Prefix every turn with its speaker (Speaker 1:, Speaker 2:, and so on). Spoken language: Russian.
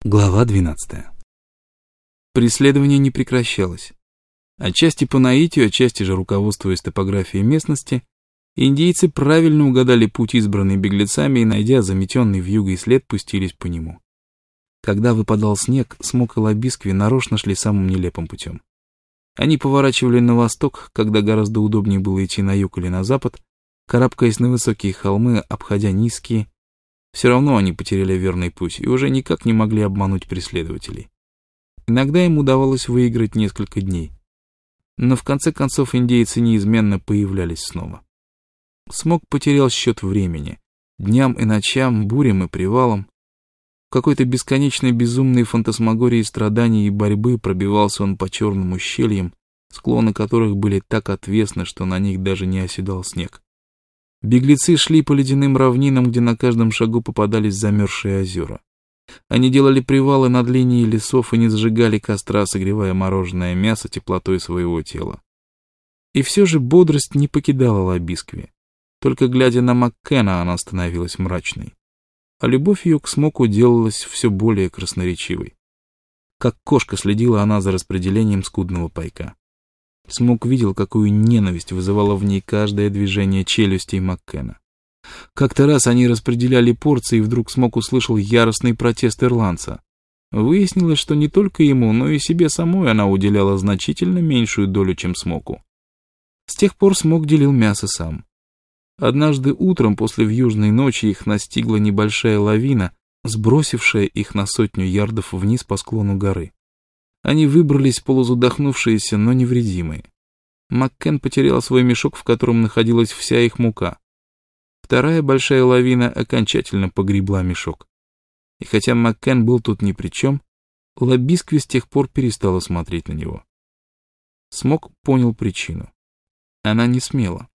Speaker 1: Глава 12. Преследование не прекращалось. Отчасти по наитию, отчасти же руководствуясь топографией местности, индейцы правильно угадали путь, избранный беглецами, и, найдя заметенный вьюгой след, пустились по нему. Когда выпадал снег, Смок и Лобискви нарочно шли самым нелепым путем. Они поворачивали на восток, когда гораздо удобнее было идти на юг или на запад, карабкаясь на высокие холмы, обходя низкие. Все равно они потеряли верный путь и уже никак не могли обмануть преследователей. Иногда им удавалось выиграть несколько дней. Но в конце концов индейцы неизменно появлялись снова. Смок потерял счет времени, дням и ночам, бурям и привалам. В какой-то бесконечной безумной фантасмагории страданий и борьбы пробивался он по черным ущельям, склоны которых были так отвесны, что на них даже не оседал снег. Беглецы шли по ледяным равнинам, где на каждом шагу попадались замерзшие озера. Они делали привалы над линией лесов и не зажигали костра, согревая мороженое мясо теплотой своего тела. И все же бодрость не покидала Лобискви. Только глядя на Маккена, она становилась мрачной. А любовь ее к Смоку делалась все более красноречивой. Как кошка следила она за распределением скудного пайка. Смок видел, какую ненависть вызывало в ней каждое движение челюстей Маккена. Как-то раз они распределяли порции, и вдруг Смок услышал яростный протест ирландца. Выяснилось, что не только ему, но и себе самой она уделяла значительно меньшую долю, чем Смоку. С тех пор Смок делил мясо сам. Однажды утром после вьюжной ночи их настигла небольшая лавина, сбросившая их на 100 ярдов вниз по склону горы. Они выбрались полузадохнувшиеся, но невредимые. Маккен потерял свой мешок, в котором находилась вся их мука. Вторая большая лавина окончательно погребла мешок. И хотя Маккен был тут ни при чем, Лобискви с тех пор перестала смотреть на него. Смок понял причину. Она не смела.